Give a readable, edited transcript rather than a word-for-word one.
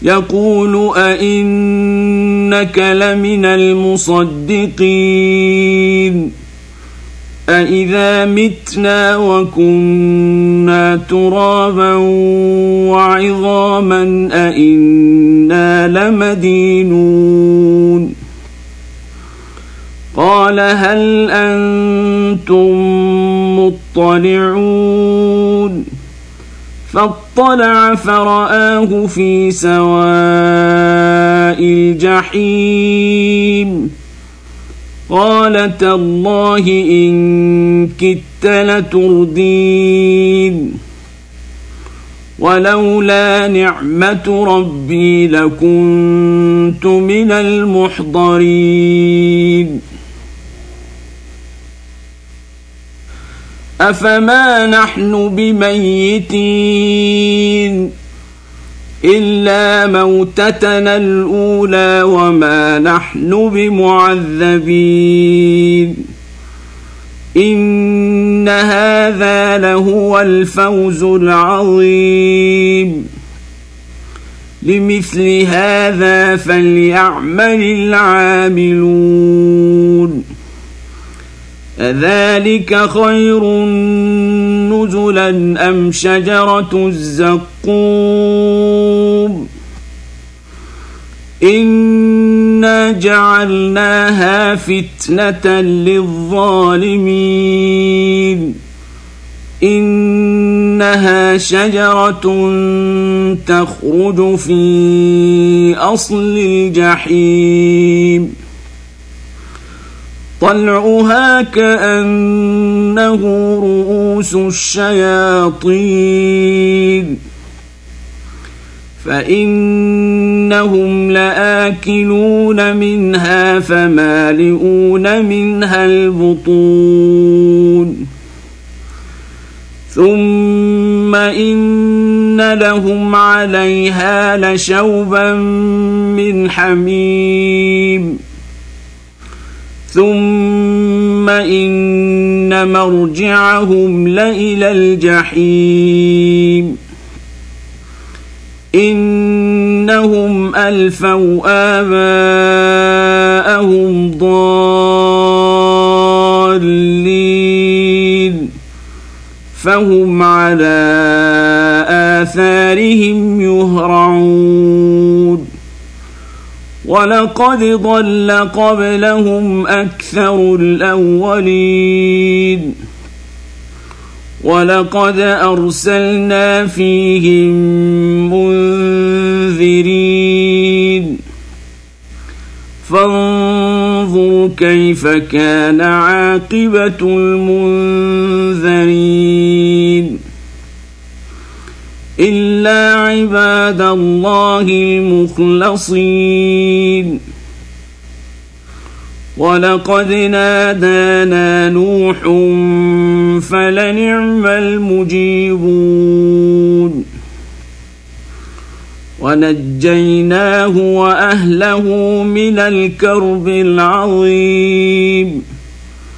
يقول أئنك لمن المصدقين أئذا متنا وكنا ترابا وعظاما أئنا لمدينون قال هل أنتم مطلعون فاطلع فرآه في سواء الجحيم قال تالله إن كدت لتردين ولولا نعمة ربي لكنت من المحضرين أفما نحن بميتين إلا موتتنا الأولى وما نحن بمعذبين إن هذا لهو الفوز العظيم لمثل هذا فليعمل العاملون أذلك خير نزلا أم شجرة الزقوم إنا جعلناها فتنة للظالمين إنها شجرة تخرج في أصل الجحيم طلعها كأنه رؤوس الشياطين فإنهم لآكلون منها فمالئون منها البطون ثم إن لهم عليها لشوبا من حميم ثم إن مرجعهم لإلى الجحيم إنهم ألفوا آباءهم ضالين فهم على آثارهم يهرعون ولقد ضل قبلهم أكثر الأولين ولقد أرسلنا فيهم منذرين فانظر كيف كان عاقبة المنذرين إلا عباد الله المخلصين ولقد نادانا نوح فلنعم المجيبون ونجيناه وأهله من الكرب العظيم